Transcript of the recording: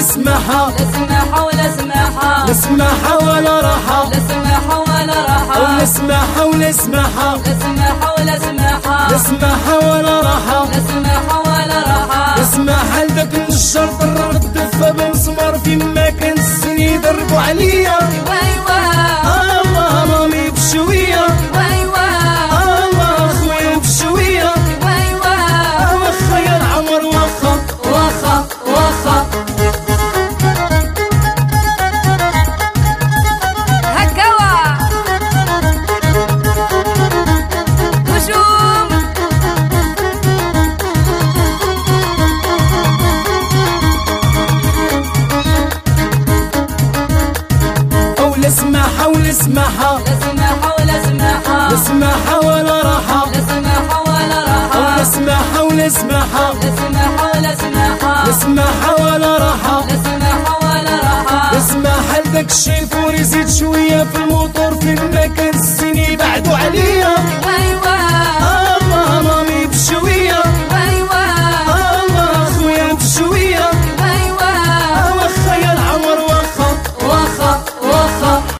سماحة لا سماحة ولا سماحة، لا سماحة ولا راحة، لا سماحة ولا راحة، ولا سماحة ولا سماحة، لا سماحة ولا سماحة، لا سماحة ولا راحة، لا سماحة ولا راحة. لا سماحة لذاك النشار طرر الدفة بمسمار فيما كان السن يضربوا عليا. الله مامي بشوية، الله خويا بشوية، واخا يا العمر واخا واخا واخا هكوا نجوم. ولا سماحة ولا سماحة، لا سماحة ولا سماحة، لا سماحة ولا راحة، لا سماحة ولا راحة، ولا سماحة ولا سماحة، لا سماحة ولا سماحة، لا سماحة ولا راحة، لا سماحة ولا راحة. لا سماحة لذاك الشيفور يزيد شوية في الموتور فين ما كان السن يبعدوا عليا.